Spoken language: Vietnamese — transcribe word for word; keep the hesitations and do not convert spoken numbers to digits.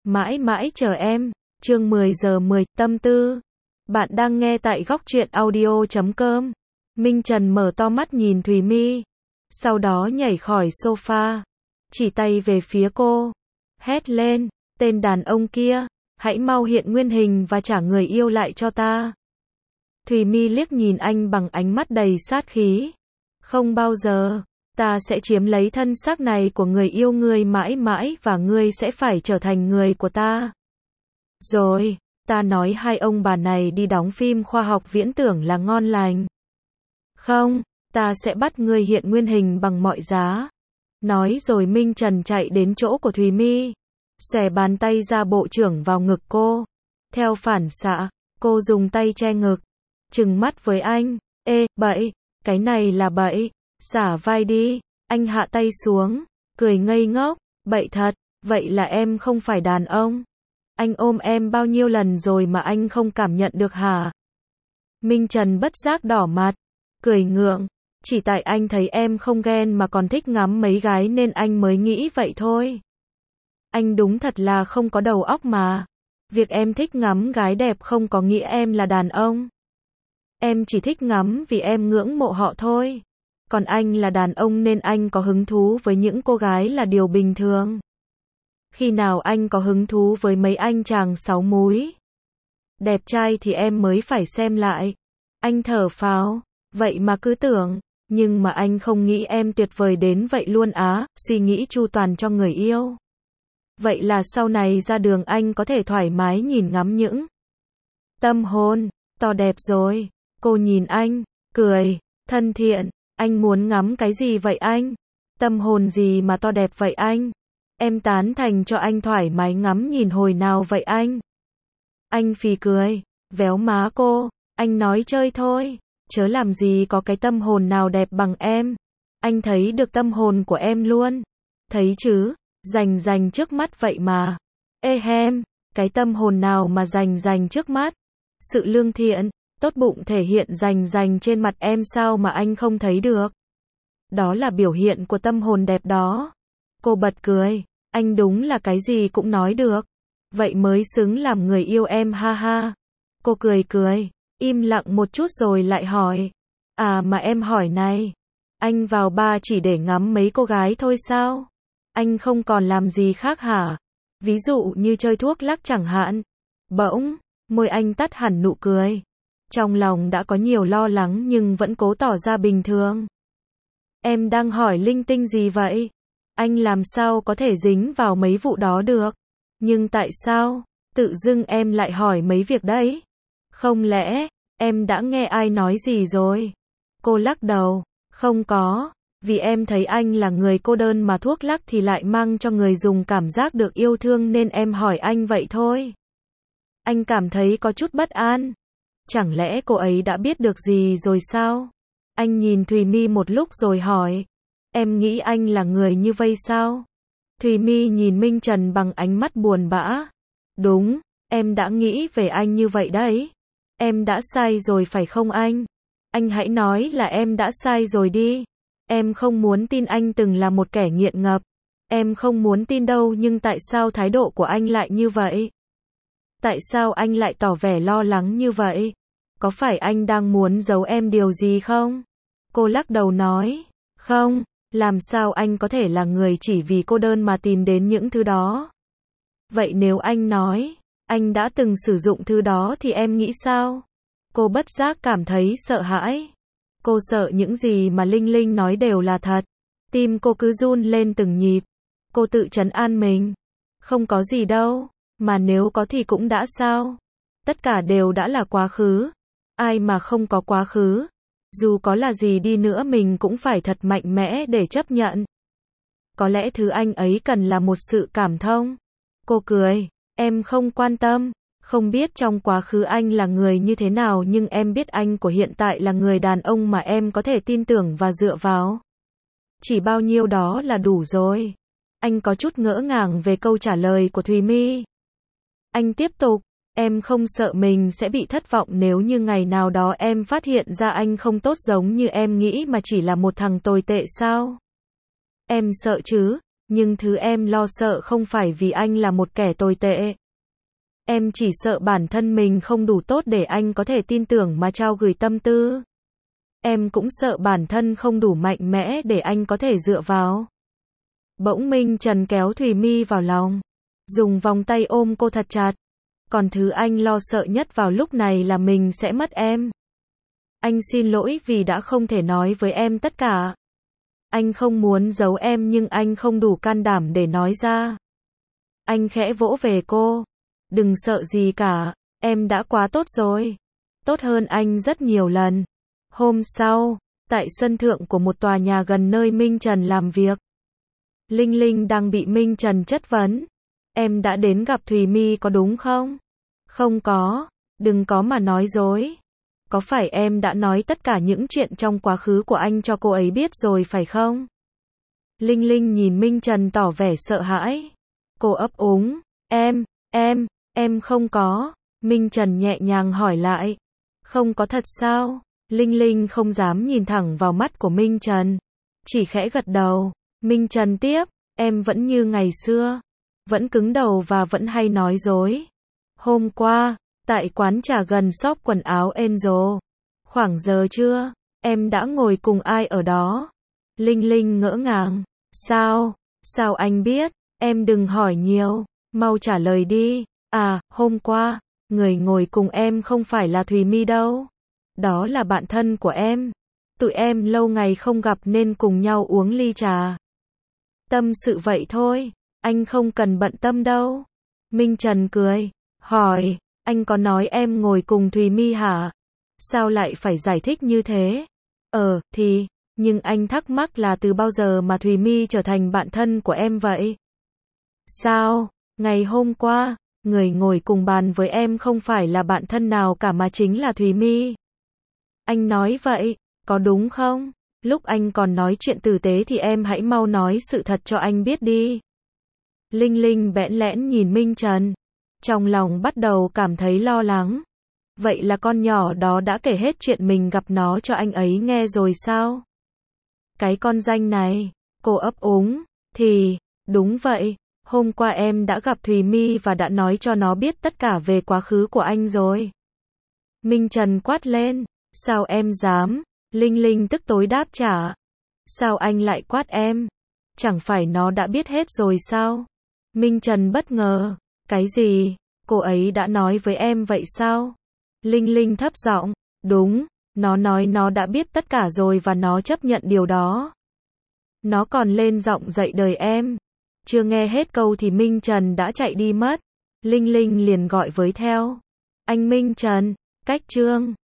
Mãi mãi chờ em. Chương mười giờ mười, tâm tư. Bạn đang nghe tại góc truyện audio chấm com. Minh Trần mở to mắt nhìn Thùy Mi, sau đó nhảy khỏi sofa, chỉ tay về phía cô, hét lên, tên đàn ông kia, hãy mau hiện nguyên hình và trả người yêu lại cho ta. Thùy Mi liếc nhìn anh bằng ánh mắt đầy sát khí. Không bao giờ, ta sẽ chiếm lấy thân xác này của người yêu ngươi mãi mãi và ngươi sẽ phải trở thành người của ta. Rồi, ta nói hai ông bà này đi đóng phim khoa học viễn tưởng là ngon lành. Không, ta sẽ bắt ngươi hiện nguyên hình bằng mọi giá. Nói rồi Minh Trần chạy đến chỗ của Thùy Mi, xòe bàn tay ra bộ trưởng vào ngực cô. Theo phản xạ, cô dùng tay che ngực, trừng mắt với anh. Ê, bậy, cái này là bậy, xả vai đi. Anh hạ tay xuống, cười ngây ngốc. Bậy thật, vậy là em không phải đàn ông. Anh ôm em bao nhiêu lần rồi mà anh không cảm nhận được hả? Minh Trần bất giác đỏ mặt, cười ngượng. Chỉ tại anh thấy em không ghen mà còn thích ngắm mấy gái nên anh mới nghĩ vậy thôi. Anh đúng thật là không có đầu óc mà. Việc em thích ngắm gái đẹp không có nghĩa em là đàn ông. Em chỉ thích ngắm vì em ngưỡng mộ họ thôi. Còn anh là đàn ông nên anh có hứng thú với những cô gái là điều bình thường. Khi nào anh có hứng thú với mấy anh chàng sáu múi đẹp trai thì em mới phải xem lại. Anh thở phào, vậy mà cứ tưởng, nhưng mà anh không nghĩ em tuyệt vời đến vậy luôn á, suy nghĩ chu toàn cho người yêu. Vậy là sau này ra đường anh có thể thoải mái nhìn ngắm những tâm hồn to đẹp rồi. Cô nhìn anh, cười, thân thiện. Anh muốn ngắm cái gì vậy anh? Tâm hồn gì mà to đẹp vậy anh? Em tán thành cho anh thoải mái ngắm nhìn hồi nào vậy anh? Anh phì cười, véo má cô. Anh nói chơi thôi, chớ làm gì có cái tâm hồn nào đẹp bằng em. Anh thấy được tâm hồn của em luôn. Thấy chứ, rành rành trước mắt vậy mà. Ê hem, cái tâm hồn nào mà rành rành trước mắt? Sự lương thiện, tốt bụng thể hiện rành rành trên mặt em sao mà anh không thấy được? Đó là biểu hiện của tâm hồn đẹp đó. Cô bật cười, anh đúng là cái gì cũng nói được. Vậy mới xứng làm người yêu em ha ha. Cô cười cười, im lặng một chút rồi lại hỏi. À mà em hỏi này, anh vào bar chỉ để ngắm mấy cô gái thôi sao? Anh không còn làm gì khác hả? Ví dụ như chơi thuốc lắc chẳng hạn. Bỗng, môi anh tắt hẳn nụ cười. Trong lòng đã có nhiều lo lắng nhưng vẫn cố tỏ ra bình thường. Em đang hỏi linh tinh gì vậy? Anh làm sao có thể dính vào mấy vụ đó được? Nhưng tại sao, tự dưng em lại hỏi mấy việc đấy? Không lẽ, em đã nghe ai nói gì rồi? Cô lắc đầu, không có, vì em thấy anh là người cô đơn mà thuốc lắc thì lại mang cho người dùng cảm giác được yêu thương nên em hỏi anh vậy thôi. Anh cảm thấy có chút bất an. Chẳng lẽ cô ấy đã biết được gì rồi sao? Anh nhìn Thùy Mi một lúc rồi hỏi. Em nghĩ anh là người như vây sao? Thùy Mi nhìn Minh Trần bằng ánh mắt buồn bã. Đúng, em đã nghĩ về anh như vậy đấy. Em đã sai rồi phải không anh? Anh hãy nói là em đã sai rồi đi. Em không muốn tin anh từng là một kẻ nghiện ngập. Em không muốn tin đâu nhưng tại sao thái độ của anh lại như vậy? Tại sao anh lại tỏ vẻ lo lắng như vậy? Có phải anh đang muốn giấu em điều gì không? Cô lắc đầu nói, không, làm sao anh có thể là người chỉ vì cô đơn mà tìm đến những thứ đó? Vậy nếu anh nói, anh đã từng sử dụng thứ đó thì em nghĩ sao? Cô bất giác cảm thấy sợ hãi. Cô sợ những gì mà Linh Linh nói đều là thật. Tim cô cứ run lên từng nhịp. Cô tự trấn an mình. Không có gì đâu, mà nếu có thì cũng đã sao? Tất cả đều đã là quá khứ. Ai mà không có quá khứ? Dù có là gì đi nữa mình cũng phải thật mạnh mẽ để chấp nhận. Có lẽ thứ anh ấy cần là một sự cảm thông. Cô cười, em không quan tâm. Không biết trong quá khứ anh là người như thế nào nhưng em biết anh của hiện tại là người đàn ông mà em có thể tin tưởng và dựa vào. Chỉ bao nhiêu đó là đủ rồi. Anh có chút ngỡ ngàng về câu trả lời của Thùy Mi. Anh tiếp tục, em không sợ mình sẽ bị thất vọng nếu như ngày nào đó em phát hiện ra anh không tốt giống như em nghĩ mà chỉ là một thằng tồi tệ sao? Em sợ chứ? Nhưng thứ em lo sợ không phải vì anh là một kẻ tồi tệ. Em chỉ sợ bản thân mình không đủ tốt để anh có thể tin tưởng mà trao gửi tâm tư. Em cũng sợ bản thân không đủ mạnh mẽ để anh có thể dựa vào. Bỗng Minh Trần kéo Thùy My vào lòng, dùng vòng tay ôm cô thật chặt. Còn thứ anh lo sợ nhất vào lúc này là mình sẽ mất em. Anh xin lỗi vì đã không thể nói với em tất cả. Anh không muốn giấu em nhưng anh không đủ can đảm để nói ra. Anh khẽ vỗ về cô. Đừng sợ gì cả, em đã quá tốt rồi. Tốt hơn anh rất nhiều lần. Hôm sau, tại sân thượng của một tòa nhà gần nơi Minh Trần làm việc. Linh Linh đang bị Minh Trần chất vấn. Em đã đến gặp Thùy My có đúng không? Không có, đừng có mà nói dối. Có phải em đã nói tất cả những chuyện trong quá khứ của anh cho cô ấy biết rồi phải không? Linh Linh nhìn Minh Trần tỏ vẻ sợ hãi. Cô ấp úng, em, em, em không có. Minh Trần nhẹ nhàng hỏi lại. Không có thật sao? Linh Linh không dám nhìn thẳng vào mắt của Minh Trần. Chỉ khẽ gật đầu. Minh Trần tiếp, em vẫn như ngày xưa. Vẫn cứng đầu và vẫn hay nói dối. Hôm qua, tại quán trà gần shop quần áo Angel. Khoảng giờ trưa, em đã ngồi cùng ai ở đó? Linh Linh ngỡ ngàng. Sao? Sao anh biết? Em đừng hỏi nhiều. Mau trả lời đi. À, hôm qua, người ngồi cùng em không phải là Thùy My đâu. Đó là bạn thân của em. Tụi em lâu ngày không gặp nên cùng nhau uống ly trà. Tâm sự vậy thôi. Anh không cần bận tâm đâu. Minh Trần cười. Hỏi, anh có nói em ngồi cùng Thùy My hả? Sao lại phải giải thích như thế? Ờ, thì, nhưng anh thắc mắc là từ bao giờ mà Thùy My trở thành bạn thân của em vậy? Sao? Ngày hôm qua, người ngồi cùng bàn với em không phải là bạn thân nào cả mà chính là Thùy My. Anh nói vậy, có đúng không? Lúc anh còn nói chuyện tử tế thì em hãy mau nói sự thật cho anh biết đi. Linh Linh bẽn lẽn nhìn Minh Trần. Trong lòng bắt đầu cảm thấy lo lắng. Vậy là con nhỏ đó đã kể hết chuyện mình gặp nó cho anh ấy nghe rồi sao? Cái con danh này, cô ấp úng. Thì, đúng vậy, hôm qua em đã gặp Thùy My và đã nói cho nó biết tất cả về quá khứ của anh rồi. Minh Trần quát lên. Sao em dám? Linh Linh tức tối đáp trả. Sao anh lại quát em? Chẳng phải nó đã biết hết rồi sao? Minh Trần bất ngờ. Cái gì? Cô ấy đã nói với em vậy sao? Linh Linh thấp giọng. Đúng, nó nói nó đã biết tất cả rồi và nó chấp nhận điều đó. Nó còn lên giọng dạy đời em. Chưa nghe hết câu thì Minh Trần đã chạy đi mất. Linh Linh liền gọi với theo. Anh Minh Trần, cách chương